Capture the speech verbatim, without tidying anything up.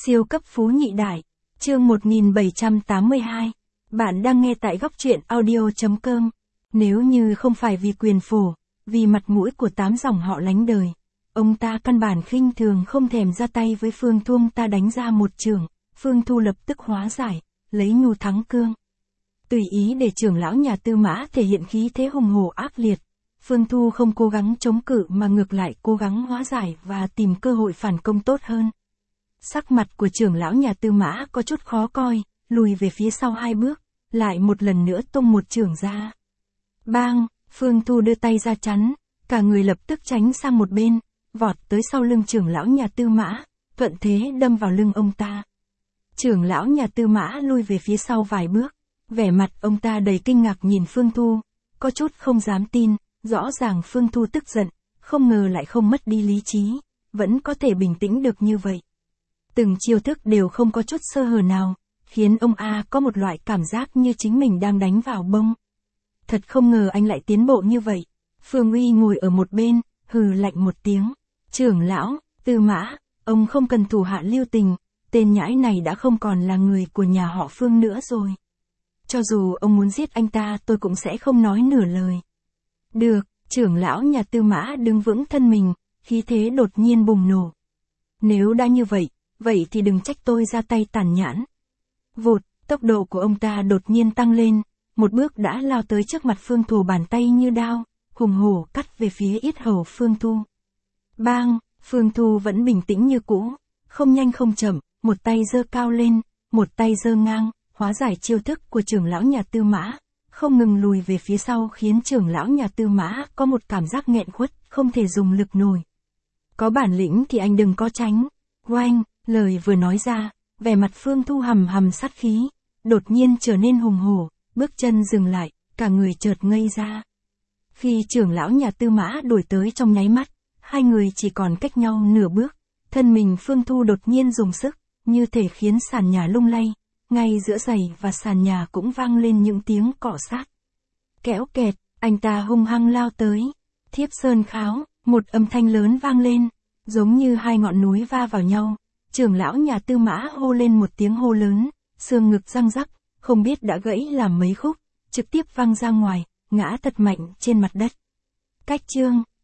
Siêu cấp phú nhị đại, chương một nghìn bảy trăm tám mươi hai. Bạn đang nghe tại góc truyện audio chấm com. Nếu như không phải vì quyền phổ, vì mặt mũi của tám dòng họ lánh đời, ông ta căn bản khinh thường không thèm ra tay với Phương Thu. Ông ta đánh ra một chưởng, Phương Thu lập tức hóa giải, lấy nhu thắng cương. Tùy ý để trưởng lão nhà Tư Mã thể hiện khí thế hùng hổ ác liệt. Phương Thu không cố gắng chống cự mà ngược lại cố gắng hóa giải và tìm cơ hội phản công tốt hơn. Sắc mặt của trưởng lão nhà Tư Mã có chút khó coi, lùi về phía sau hai bước, lại một lần nữa tung một chưởng ra. Bang, Phương Thu đưa tay ra chắn, cả người lập tức tránh sang một bên, vọt tới sau lưng trưởng lão nhà Tư Mã, thuận thế đâm vào lưng ông ta. Trưởng lão nhà Tư Mã lui về phía sau vài bước, vẻ mặt ông ta đầy kinh ngạc nhìn Phương Thu, có chút không dám tin, rõ ràng Phương Thu tức giận, không ngờ lại không mất đi lý trí, vẫn có thể bình tĩnh được như vậy. Từng chiêu thức đều không có chút sơ hở nào, khiến ông A có một loại cảm giác như chính mình đang đánh vào bông. Thật không ngờ anh lại tiến bộ như vậy. Phương Uy ngồi ở một bên, hừ lạnh một tiếng. Trưởng lão, Tư Mã, ông không cần thủ hạ lưu tình, tên nhãi này đã không còn là người của nhà họ Phương nữa rồi. Cho dù ông muốn giết anh ta tôi cũng sẽ không nói nửa lời. Được, trưởng lão nhà Tư Mã đứng vững thân mình, khí thế đột nhiên bùng nổ. Nếu đã như vậy, vậy thì đừng trách tôi ra tay tàn nhẫn. Vụt, tốc độ của ông ta đột nhiên tăng lên, một bước đã lao tới trước mặt Phương Thu, bàn tay như đao, hùng hổ cắt về phía yết hầu Phương Thu. Bang, Phương Thu vẫn bình tĩnh như cũ, không nhanh không chậm, một tay giơ cao lên, một tay giơ ngang, hóa giải chiêu thức của trưởng lão nhà Tư Mã, không ngừng lùi về phía sau khiến trưởng lão nhà Tư Mã có một cảm giác nghẹn khuất, không thể dùng lực nổi. Có bản lĩnh thì anh đừng có tránh. Oanh, lời vừa nói ra, vẻ mặt Phương Thu hầm hầm sát khí, đột nhiên trở nên hùng hổ, bước chân dừng lại, cả người chợt ngây ra. Khi trưởng lão nhà Tư Mã đuổi tới trong nháy mắt, hai người chỉ còn cách nhau nửa bước, thân mình Phương Thu đột nhiên dùng sức, như thể khiến sàn nhà lung lay, ngay giữa giày và sàn nhà cũng vang lên những tiếng cọ sát. Kéo kẹt, anh ta hung hăng lao tới, Thiếp Sơn Kháo, một âm thanh lớn vang lên, giống như hai ngọn núi va vào nhau. Trưởng lão nhà Tư Mã hô lên một tiếng hô lớn, xương ngực răng rắc, không biết đã gãy làm mấy khúc, trực tiếp văng ra ngoài, ngã thật mạnh trên mặt đất. Cách chương,